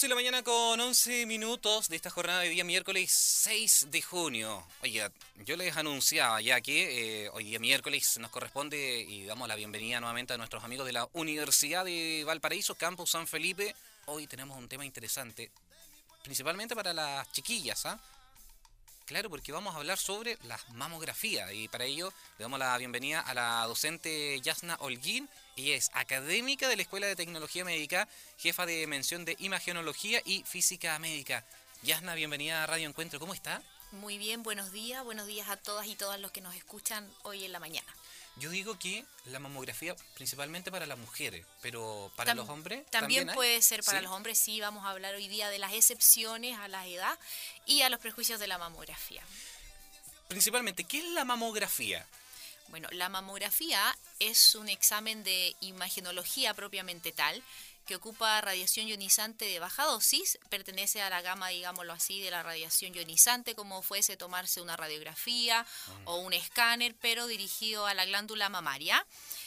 11 de la mañana con 11 minutos de esta jornada de día miércoles 6 de junio. Oiga, yo les anunciaba ya que hoy día miércoles nos corresponde y damos la bienvenida nuevamente a nuestros amigos de la Universidad de Valparaíso, Campus San Felipe. Hoy tenemos un tema interesante, principalmente para las chiquillas, ¿ah? Claro, porque vamos a hablar sobre la mamografía y para ello le damos la bienvenida a la docente Yasna Holguín. Ella es académica de la Escuela de Tecnología Médica, jefa de mención de Imagenología y Física Médica. Yasna, bienvenida a Radio Encuentro, ¿cómo está? Muy bien, buenos días a todas y todas los que nos escuchan hoy en la mañana. Yo digo que la mamografía principalmente para las mujeres, pero para los hombres también hay. puede ser para ¿Sí? los hombres. Sí, vamos a hablar hoy día de las excepciones a la edad y a los prejuicios de la mamografía. Principalmente, ¿qué es la mamografía? Bueno, la mamografía es un examen de imagenología propiamente tal, que ocupa radiación ionizante de baja dosis, pertenece a la gama, digámoslo así, de la radiación ionizante, como fuese tomarse una radiografía o un escáner, pero dirigido a la glándula mamaria.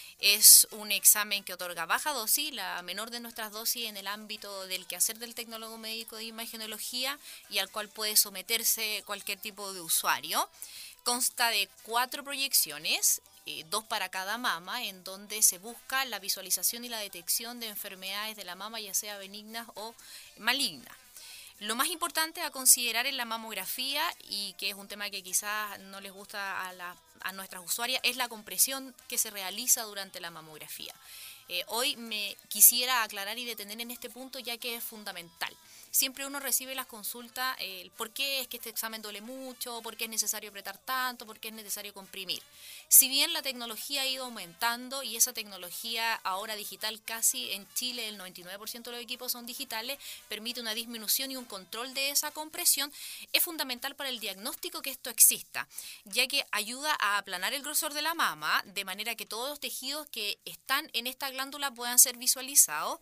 Es un examen que otorga baja dosis, la menor de nuestras dosis en el ámbito del quehacer del tecnólogo médico de imagenología y al cual puede someterse cualquier tipo de usuario. Consta de 4 proyecciones, 2 para cada mama, en donde se busca la visualización y la detección de enfermedades de la mama, ya sea benignas o malignas. Lo más importante a considerar en la mamografía, y que es un tema que quizás no les gusta a nuestras usuarias, es la compresión que se realiza durante la mamografía. Hoy me quisiera aclarar y detener en este punto, ya que es fundamental. Siempre uno recibe las consultas, ¿por qué es que este examen duele mucho? ¿Por qué es necesario apretar tanto? ¿Por qué es necesario comprimir? Si bien la tecnología ha ido aumentando y esa tecnología ahora digital, casi en Chile el 99% de los equipos son digitales, permite una disminución y un control de esa compresión, es fundamental para el diagnóstico que esto exista, ya que ayuda a aplanar el grosor de la mama, de manera que todos los tejidos que están en esta glándula puedan ser visualizados,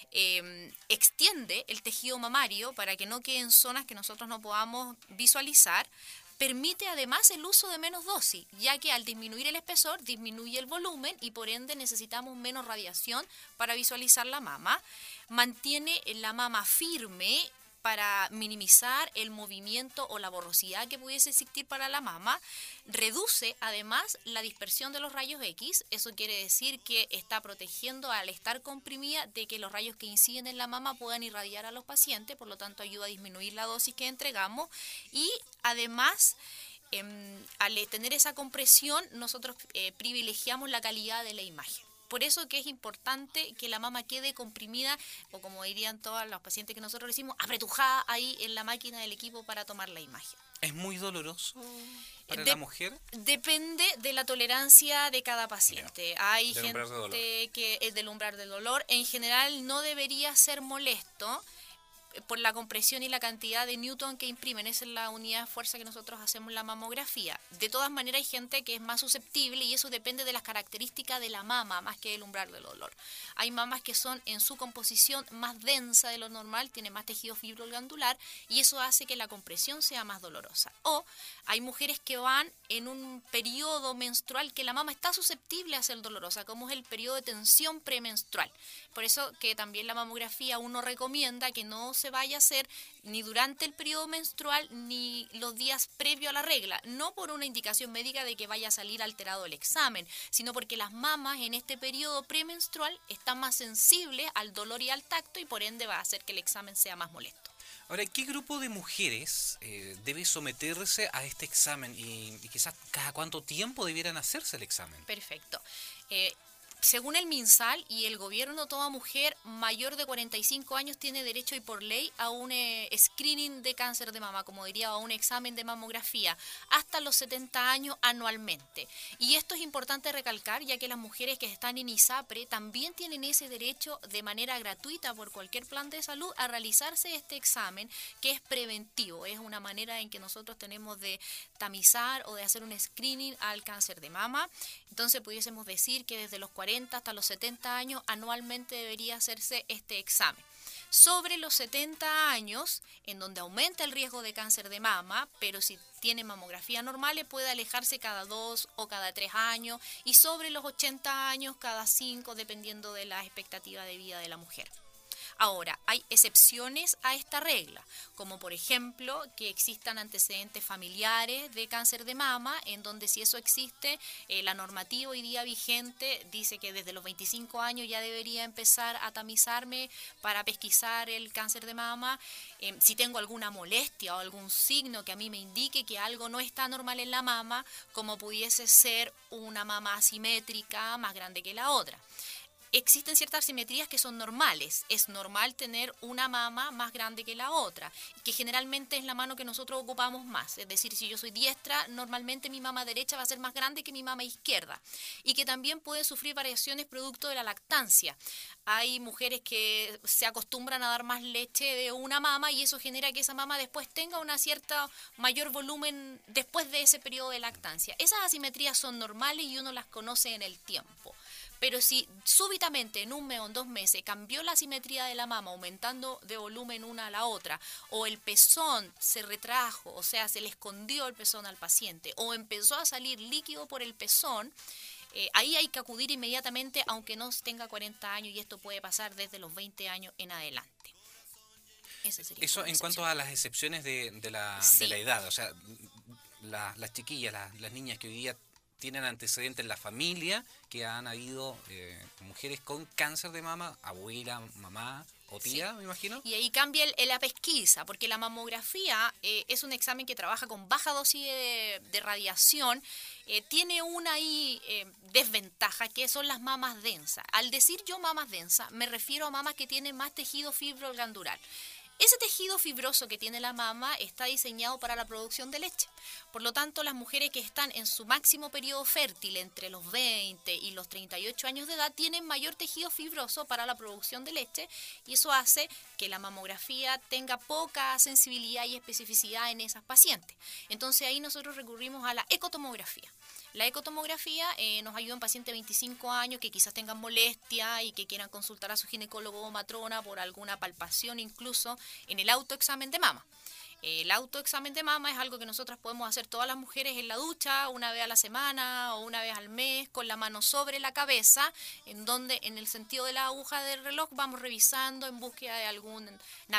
extiende el tejido mamario para que no queden zonas que nosotros no podamos visualizar. Permite además el uso de menos dosis, ya que al disminuir el espesor disminuye el volumen y por ende necesitamos menos radiación para visualizar la mama. Mantiene la mama firme para minimizar el movimiento o la borrosidad que pudiese existir para la mama. Reduce además la dispersión de los rayos X, eso quiere decir que está protegiendo al estar comprimida de que los rayos que inciden en la mama puedan irradiar a los pacientes, por lo tanto ayuda a disminuir la dosis que entregamos y además al tener esa compresión nosotros privilegiamos la calidad de la imagen. Por eso que es importante que la mama quede comprimida, o como dirían todos los pacientes que nosotros decimos, apretujada ahí en la máquina del equipo para tomar la imagen. ¿Es muy doloroso para la mujer? Depende de la tolerancia de cada paciente. Hay gente que es del umbral del dolor. En general no debería ser molesto por la compresión y la cantidad de newton que imprimen. Esa es la unidad de fuerza que nosotros hacemos en la mamografía. De todas maneras hay gente que es más susceptible y eso depende de las características de la mama más que del umbral del dolor. Hay mamas que son en su composición más densa de lo normal, tienen más tejido fibroglandular y eso hace que la compresión sea más dolorosa. O hay mujeres que van en un periodo menstrual que la mama está susceptible a ser dolorosa, como es el periodo de tensión premenstrual. Por eso que también la mamografía uno recomienda que no se vaya a hacer ni durante el periodo menstrual ni los días previo a la regla, no por una indicación médica de que vaya a salir alterado el examen, sino porque las mamas en este periodo premenstrual están más sensibles al dolor y al tacto y por ende va a hacer que el examen sea más molesto. Ahora, ¿qué grupo de mujeres debe someterse a este examen y quizás cada cuánto tiempo debieran hacerse el examen? Perfecto. Según el MinSal y el gobierno, toda mujer mayor de 45 años tiene derecho y por ley a un screening de cáncer de mama, como diría, a un examen de mamografía, hasta los 70 años anualmente. Y esto es importante recalcar, ya que las mujeres que están en ISAPRE también tienen ese derecho de manera gratuita por cualquier plan de salud a realizarse este examen, que es preventivo. Es una manera en que nosotros tenemos de tamizar o de hacer un screening al cáncer de mama. Entonces pudiésemos decir que desde los 40 hasta los 70 años anualmente debería hacerse este examen. Sobre los 70 años, en donde aumenta el riesgo de cáncer de mama, pero si tiene mamografía normales puede alejarse cada 2 o cada 3 años, y sobre los 80 años cada 5, dependiendo de la expectativa de vida de la mujer. Ahora, hay excepciones a esta regla, como por ejemplo que existan antecedentes familiares de cáncer de mama, en donde si eso existe, la normativa hoy día vigente dice que desde los 25 años ya debería empezar a tamizarme para pesquisar el cáncer de mama. Si tengo alguna molestia o algún signo que a mí me indique que algo no está normal en la mama, como pudiese ser una mama asimétrica más grande que la otra. Existen ciertas simetrías que son normales. Es normal tener una mama más grande que la otra, que generalmente es la mano que nosotros ocupamos más. Es decir, si yo soy diestra, normalmente mi mama derecha va a ser más grande que mi mama izquierda. Y que también puede sufrir variaciones producto de la lactancia. Hay mujeres que se acostumbran a dar más leche de una mama y eso genera que esa mama después tenga una cierta mayor volumen después de ese periodo de lactancia. Esas asimetrías son normales y uno las conoce en el tiempo. Pero si súbitamente en un mes o en 2 meses cambió la simetría de la mama, aumentando de volumen una a la otra, o el pezón se retrajo, o sea, se le escondió el pezón al paciente, o empezó a salir líquido por el pezón, ahí hay que acudir inmediatamente, aunque no tenga 40 años, y esto puede pasar desde los 20 años en adelante. Eso en cuanto a las excepciones de la edad, o sea, las chiquillas, las niñas que hoy día tienen antecedentes en la familia, que han habido mujeres con cáncer de mama, abuela, mamá o tía, me imagino. Y ahí cambia la pesquisa, porque la mamografía es un examen que trabaja con baja dosis de radiación. Tiene una desventaja, que son las mamas densas. Al decir yo mamas densas, me refiero a mamas que tienen más tejido fibroglandular. Ese tejido fibroso que tiene la mama está diseñado para la producción de leche. Por lo tanto, las mujeres que están en su máximo periodo fértil entre los 20 y los 38 años de edad tienen mayor tejido fibroso para la producción de leche, y eso hace que la mamografía tenga poca sensibilidad y especificidad en esas pacientes. Entonces ahí nosotros recurrimos a la ecotomografía. La ecotomografía nos ayuda en pacientes de 25 años que quizás tengan molestia y que quieran consultar a su ginecólogo o matrona por alguna palpación, incluso en el autoexamen de mama. El autoexamen de mama es algo que nosotras podemos hacer todas las mujeres en la ducha, una vez a la semana o una vez al mes, con la mano sobre la cabeza, en donde en el sentido de la aguja del reloj vamos revisando en búsqueda de alguna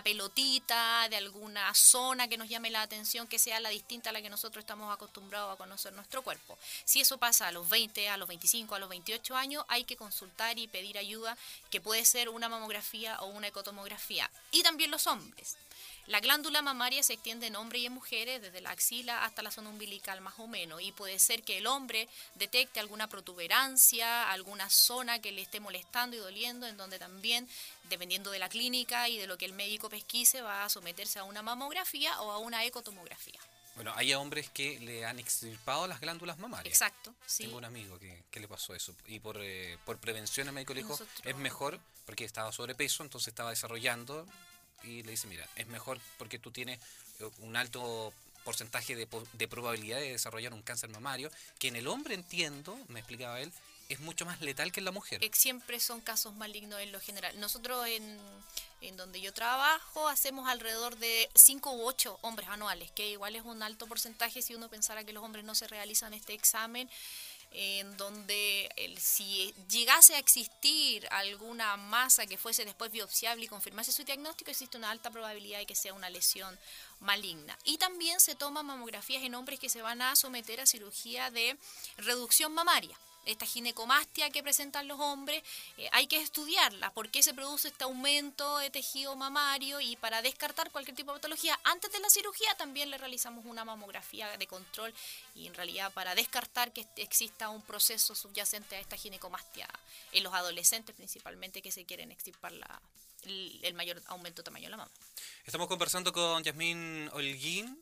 pelotita, de alguna zona que nos llame la atención, que sea la distinta a la que nosotros estamos acostumbrados a conocer nuestro cuerpo. Si eso pasa a los 20, a los 25, a los 28 años, hay que consultar y pedir ayuda, que puede ser una mamografía o una ecotomografía. Y también los hombres. La glándula mamaria se extiende en hombres y en mujeres, desde la axila hasta la zona umbilical más o menos, y puede ser que el hombre detecte alguna protuberancia, alguna zona que le esté molestando y doliendo, en donde también, dependiendo de la clínica y de lo que el médico pesquise, va a someterse a una mamografía o a una ecotomografía. Bueno, hay hombres que le han extirpado las glándulas mamarias. Exacto, sí. Tengo un amigo que le pasó eso. Y por prevención el médico le dijo, es mejor, porque estaba sobrepeso, entonces estaba desarrollando. Y le dice, mira, es mejor porque tú tienes un alto porcentaje de probabilidad de desarrollar un cáncer mamario, que en el hombre, entiendo, me explicaba él, es mucho más letal que en la mujer. Siempre son casos malignos en lo general. Nosotros en donde yo trabajo hacemos alrededor de 5 u 8 hombres anuales, que igual es un alto porcentaje si uno pensara que los hombres no se realizan este examen, en donde si llegase a existir alguna masa que fuese después biopsiable y confirmase su diagnóstico, existe una alta probabilidad de que sea una lesión maligna. Y también se toman mamografías en hombres que se van a someter a cirugía de reducción mamaria. Esta ginecomastia que presentan los hombres, hay que estudiarla, por qué se produce este aumento de tejido mamario, y para descartar cualquier tipo de patología antes de la cirugía también le realizamos una mamografía de control, y en realidad para descartar que exista un proceso subyacente a esta ginecomastia en los adolescentes principalmente, que se quieren extirpar el mayor aumento de tamaño de la mama. Estamos conversando con Yasna Holguín,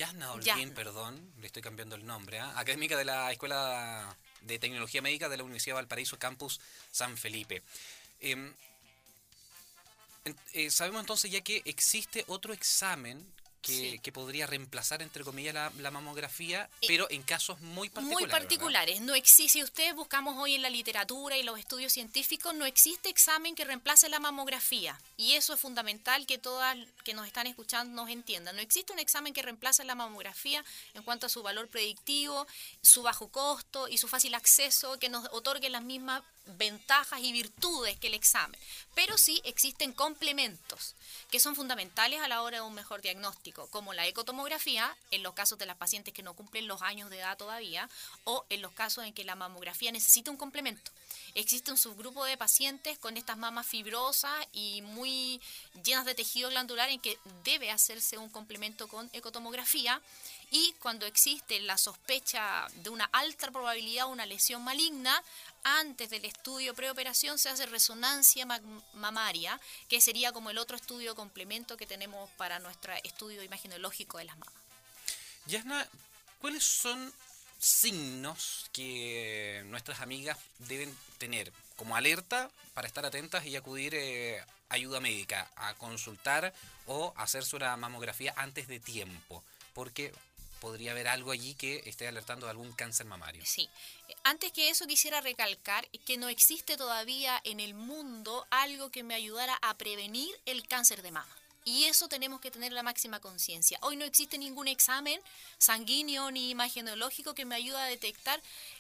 perdón, le estoy cambiando el nombre, académica de la Escuela de Tecnología Médica de la Universidad de Valparaíso, Campus San Felipe. Sabemos entonces ya que existe otro examen Sí. que podría reemplazar, entre comillas, la mamografía, pero en casos muy particulares. Muy particulares. No existe, si ustedes buscamos hoy en la literatura y los estudios científicos, no existe examen que reemplace la mamografía. Y eso es fundamental que todas que nos están escuchando nos entiendan. No existe un examen que reemplace la mamografía en cuanto a su valor predictivo, su bajo costo y su fácil acceso, que nos otorguen las mismas ventajas y virtudes que el examen. Pero sí existen complementos que son fundamentales a la hora de un mejor diagnóstico, como la ecotomografía, en los casos de las pacientes que no cumplen los años de edad todavía, o en los casos en que la mamografía necesita un complemento. Existe un subgrupo de pacientes con estas mamas fibrosas y muy llenas de tejido glandular en que debe hacerse un complemento con ecotomografía, y cuando existe la sospecha de una alta probabilidad de una lesión maligna, antes del estudio preoperación se hace resonancia mamaria, que sería como el otro estudio complemento que tenemos para nuestro estudio imagenológico de las mamas. Yasna, ¿cuáles son signos que nuestras amigas deben tener como alerta para estar atentas y acudir ayuda médica, a consultar o hacerse una mamografía antes de tiempo? Porque podría haber algo allí que esté alertando de algún cáncer mamario. Sí. Antes que eso quisiera recalcar que no existe todavía en el mundo algo que me ayudara a prevenir el cáncer de mama. Y eso tenemos que tener la máxima conciencia. Hoy no existe ningún examen sanguíneo ni imagenológico que me ayude a detectar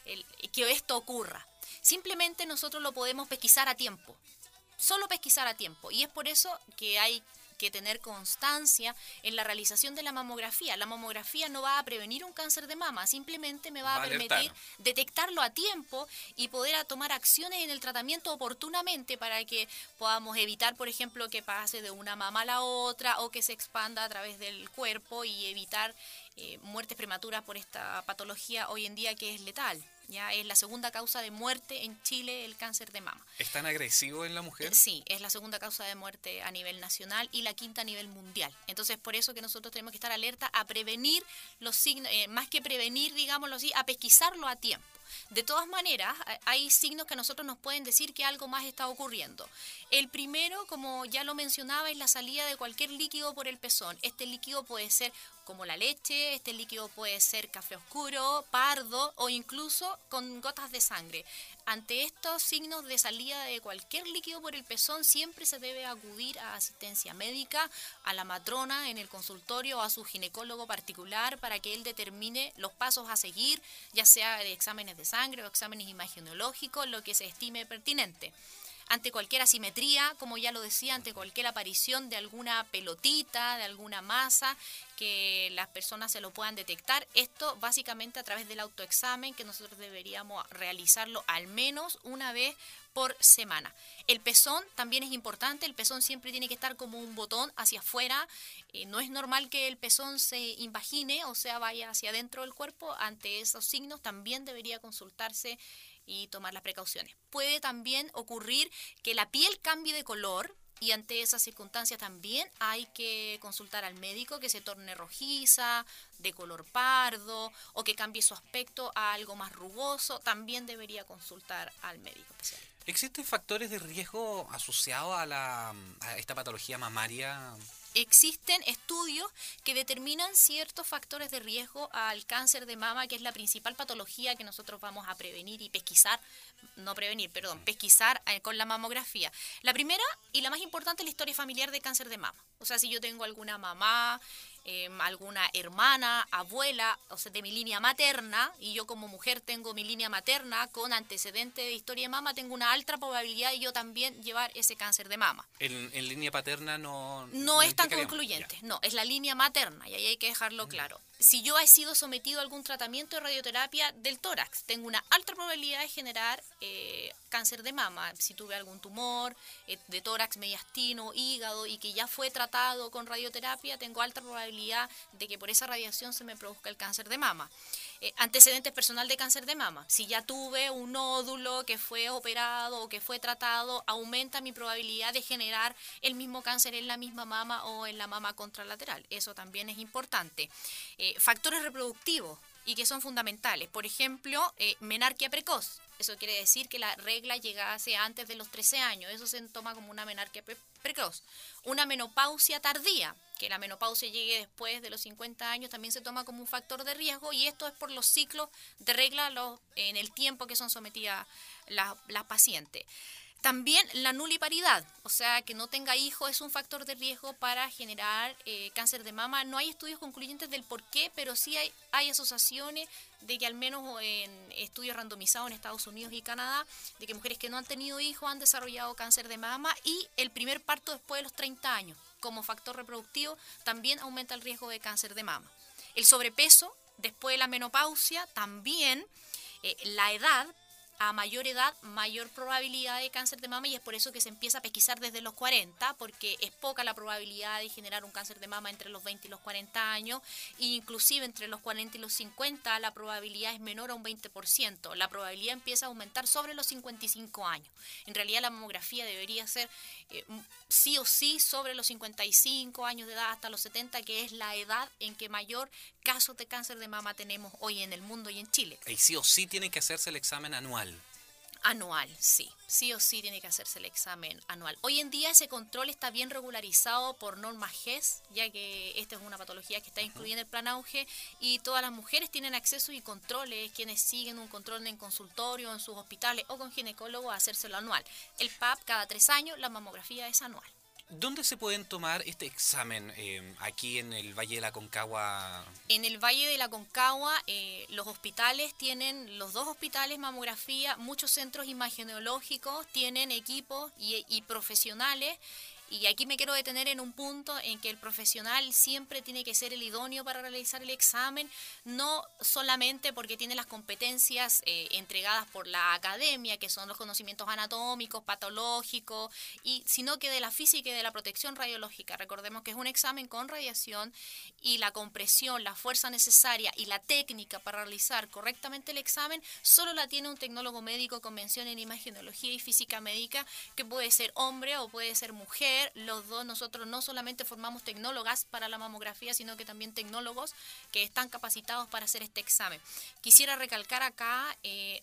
que esto ocurra. Simplemente nosotros lo podemos pesquisar a tiempo. Solo pesquisar a tiempo. Y es por eso que hay que tener constancia en la realización de la mamografía. La mamografía no va a prevenir un cáncer de mama, simplemente me va a permitir detectarlo a tiempo y poder tomar acciones en el tratamiento oportunamente para que podamos evitar, por ejemplo, que pase de una mama a la otra o que se expanda a través del cuerpo y evitar muertes prematuras por esta patología hoy en día que es letal. Ya es la segunda causa de muerte en Chile, el cáncer de mama. ¿Es tan agresivo en la mujer? Sí, es la segunda causa de muerte a nivel nacional y la quinta a nivel mundial. Entonces, por eso que nosotros tenemos que estar alerta a prevenir los signos, más que prevenir, digámoslo así, a pesquisarlo a tiempo. De todas maneras, hay signos que a nosotros nos pueden decir que algo más está ocurriendo. El primero, como ya lo mencionaba, es la salida de cualquier líquido por el pezón. Este líquido puede ser como la leche, este líquido puede ser café oscuro, pardo o incluso con gotas de sangre. Ante estos signos de salida de cualquier líquido por el pezón, siempre se debe acudir a asistencia médica, a la matrona en el consultorio o a su ginecólogo particular para que él determine los pasos a seguir, ya sea de exámenes de sangre o exámenes imagenológicos, lo que se estime pertinente. Ante cualquier asimetría, como ya lo decía, ante cualquier aparición de alguna pelotita, de alguna masa, que las personas se lo puedan detectar. Esto básicamente a través del autoexamen, que nosotros deberíamos realizarlo al menos una vez por semana. El pezón también es importante, el pezón siempre tiene que estar como un botón hacia afuera. No es normal que el pezón se invagine, o sea, vaya hacia adentro del cuerpo. Ante esos signos también debería consultarse y tomar las precauciones. Puede también ocurrir que la piel cambie de color y ante esas circunstancias también hay que consultar al médico, que se torne rojiza, de color pardo o que cambie su aspecto a algo más rugoso. También debería consultar al médico especialista. ¿Existen factores de riesgo asociados a esta patología mamaria? Existen estudios que determinan ciertos factores de riesgo al cáncer de mama, que es la principal patología que nosotros vamos a prevenir y pesquisar, pesquisar con la mamografía. La primera y la más importante es la historia familiar de cáncer de mama. O sea, si yo tengo alguna mamá, alguna hermana, abuela, o sea, de mi línea materna, y yo como mujer tengo mi línea materna con antecedente de historia de mama, tengo una alta probabilidad de yo también llevar ese cáncer de mama. En línea paterna no es tan concluyente, no, es la línea materna y ahí hay que dejarlo claro. Si yo he sido sometido a algún tratamiento de radioterapia del tórax, tengo una alta probabilidad de generar cáncer de mama. Si tuve algún tumor de tórax, mediastino, hígado y que ya fue tratado con radioterapia, tengo alta probabilidad de que por esa radiación se me produzca el cáncer de mama. Antecedentes personal de cáncer de mama. Si ya tuve un nódulo que fue operado o que fue tratado, aumenta mi probabilidad de generar el mismo cáncer en la misma mama o en la mama contralateral. Eso también es importante. Factores reproductivos y que son fundamentales. Por ejemplo, menarquia precoz. Eso quiere decir que la regla llegase antes de los 13 años. Eso se toma como una menarquia precoz. Una menopausia tardía, que la menopausia llegue después de los 50 años, también se toma como un factor de riesgo, y esto es por los ciclos de regla en el tiempo que son sometidas las pacientes. También la nuliparidad, o sea, que no tenga hijos, es un factor de riesgo para generar cáncer de mama. No hay estudios concluyentes del por qué, pero sí hay asociaciones de que, al menos en estudios randomizados en Estados Unidos y Canadá, de que mujeres que no han tenido hijos han desarrollado cáncer de mama, y el primer parto después de los 30 años como factor reproductivo también aumenta el riesgo de cáncer de mama. El sobrepeso después de la menopausia también, la edad. A mayor edad, mayor probabilidad de cáncer de mama, y es por eso que se empieza a pesquisar desde los 40, porque es poca la probabilidad de generar un cáncer de mama entre los 20 y los 40 años, e inclusive entre los 40 y los 50 la probabilidad es menor a un 20%. La probabilidad empieza a aumentar sobre los 55 años. En realidad la mamografía debería ser sí o sí sobre los 55 años de edad hasta los 70, que es la edad en que mayor casos de cáncer de mama tenemos hoy en el mundo y en Chile. Y sí o sí tiene que hacerse el examen anual. Anual, sí o sí tiene que hacerse el examen anual. Hoy en día ese control está bien regularizado por normas GES, ya que esta es una patología que está incluida en el plan auge, y todas las mujeres tienen acceso y controles, quienes siguen un control en consultorio, en sus hospitales o con ginecólogo, a hacérselo anual. El PAP cada 3 años, la mamografía es anual. ¿Dónde se pueden tomar este examen aquí en el Valle de la Aconcagua? En el Valle de la Aconcagua, los hospitales tienen, los 2 hospitales, mamografía, muchos centros imagenológicos tienen equipos y profesionales. Y aquí me quiero detener en un punto en que el profesional siempre tiene que ser el idóneo para realizar el examen, no solamente porque tiene las competencias entregadas por la academia, que son los conocimientos anatómicos, patológicos, sino que de la física y de la protección radiológica. Recordemos que es un examen con radiación, y la compresión, la fuerza necesaria y la técnica para realizar correctamente el examen solo la tiene un tecnólogo médico con mención en imagenología y física médica, que puede ser hombre o puede ser mujer. Los dos, nosotros no solamente formamos tecnólogas para la mamografía, sino que también tecnólogos que están capacitados para hacer este examen. Quisiera recalcar acá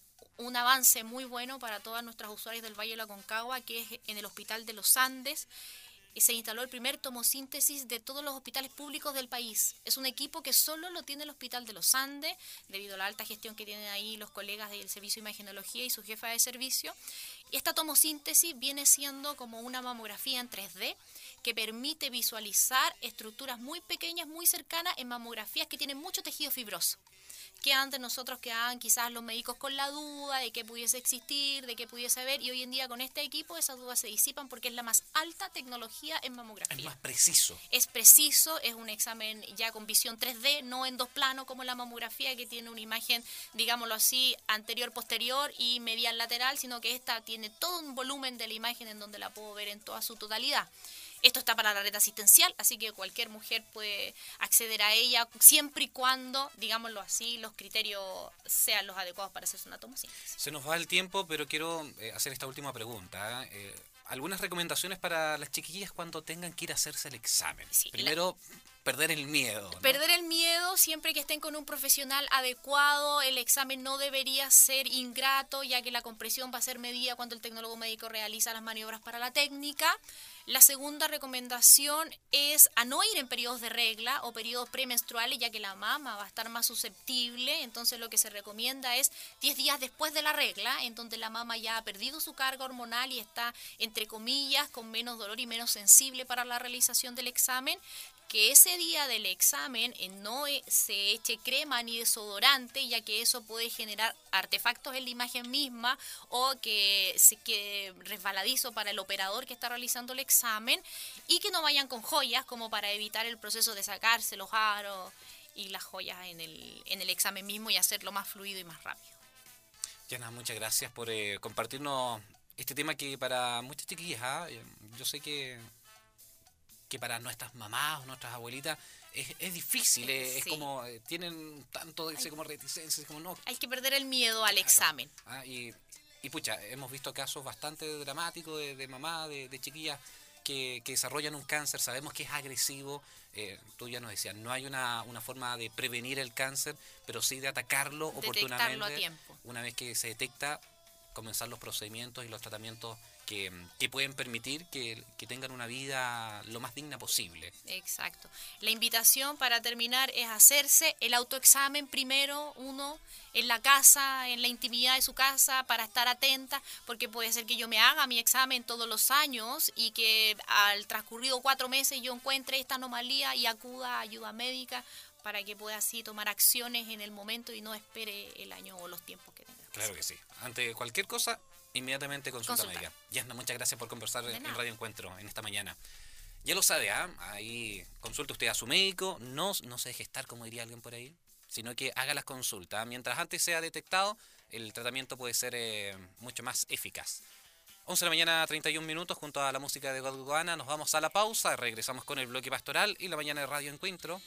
un avance muy bueno para todas nuestras usuarias del Valle de la Aconcagua, que es en el Hospital de los Andes. Se instaló el primer tomosíntesis de todos los hospitales públicos del país. Es un equipo que solo lo tiene el Hospital de los Andes, debido a la alta gestión que tienen ahí los colegas del Servicio de Imagenología y su jefa de servicio. Y esta tomosíntesis viene siendo como una mamografía en 3D, que permite visualizar estructuras muy pequeñas, muy cercanas, en mamografías que tienen mucho tejido fibroso, que antes nosotros quedaban quizás los médicos con la duda de que pudiese existir, de que pudiese haber, y hoy en día con este equipo esas dudas se disipan, porque es la más alta tecnología en mamografía. Es más preciso. Es preciso, es un examen ya con visión 3D, no en 2 planos como la mamografía, que tiene una imagen, digámoslo así, anterior-posterior y medial-lateral, sino que esta tiene todo un volumen de la imagen en donde la puedo ver en toda su totalidad. Esto está para la red asistencial, así que cualquier mujer puede acceder a ella, siempre y cuando, digámoslo así, los criterios sean los adecuados para hacerse una tomosíntesis. Se nos va el tiempo, pero quiero hacer esta última pregunta. Algunas recomendaciones para las chiquillas cuando tengan que ir a hacerse el examen. Sí, primero, perder el miedo, ¿no? Perder el miedo, siempre que estén con un profesional adecuado. El examen no debería ser ingrato, ya que la compresión va a ser medida cuando el tecnólogo médico realiza las maniobras para la técnica. La segunda recomendación es a no ir en periodos de regla o periodos premenstruales, ya que la mama va a estar más susceptible. Entonces lo que se recomienda es 10 días después de la regla, en donde la mama ya ha perdido su carga hormonal y está, entre comillas, con menos dolor y menos sensible para la realización del examen. Que ese día del examen no se eche crema ni desodorante, ya que eso puede generar artefactos en la imagen misma, o que se quede resbaladizo para el operador que está realizando el examen, y que no vayan con joyas, como para evitar el proceso de sacarse los aros y las joyas en el examen mismo, y hacerlo más fluido y más rápido. Yana, muchas gracias por compartirnos este tema que para muchas chiquillas, yo sé que para nuestras mamás o nuestras abuelitas es difícil, Sí. es como tienen tanto como reticencias, como no. Hay que perder el miedo al examen. Y pucha, hemos visto casos bastante dramáticos de mamás, de chiquillas que desarrollan un cáncer. Sabemos que es agresivo. Tú ya nos decías, no hay una forma de prevenir el cáncer, pero sí de atacarlo oportunamente. Detectarlo a tiempo. Una vez que se detecta, comenzar los procedimientos y los tratamientos que pueden permitir que tengan una vida lo más digna posible. Exacto. La invitación para terminar es hacerse el autoexamen primero, uno, en la casa, en la intimidad de su casa, para estar atenta, porque puede ser que yo me haga mi examen todos los años y que al transcurrido 4 meses yo encuentre esta anomalía y acuda a ayuda médica para que pueda así tomar acciones en el momento y no espere el año o los tiempos que tenga. Claro que sí. Ante cualquier cosa, inmediatamente consulta médica. Yasna, muchas gracias por conversar en Radio Encuentro en esta mañana. Ya lo sabe, ahí consulte usted a su médico, no se deje estar, como diría alguien por ahí, sino que haga las consultas. Mientras antes sea detectado, el tratamiento puede ser mucho más eficaz. 11 de la mañana, 31 minutos, junto a la música de Godwana, nos vamos a la pausa, regresamos con el bloque pastoral y la mañana de Radio Encuentro.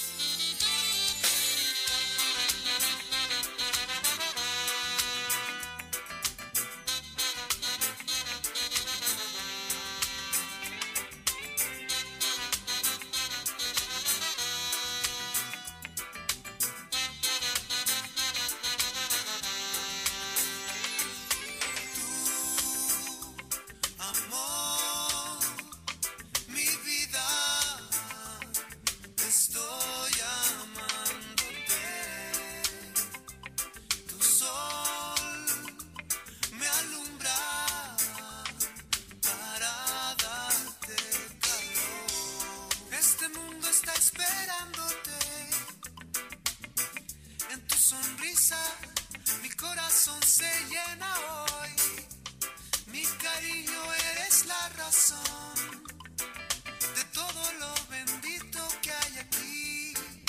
Mi corazón se llena hoy, mi cariño eres la razón de todo lo bendito que hay aquí.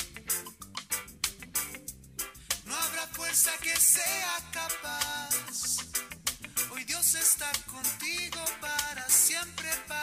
No habrá fuerza que sea capaz, hoy Dios está contigo para siempre.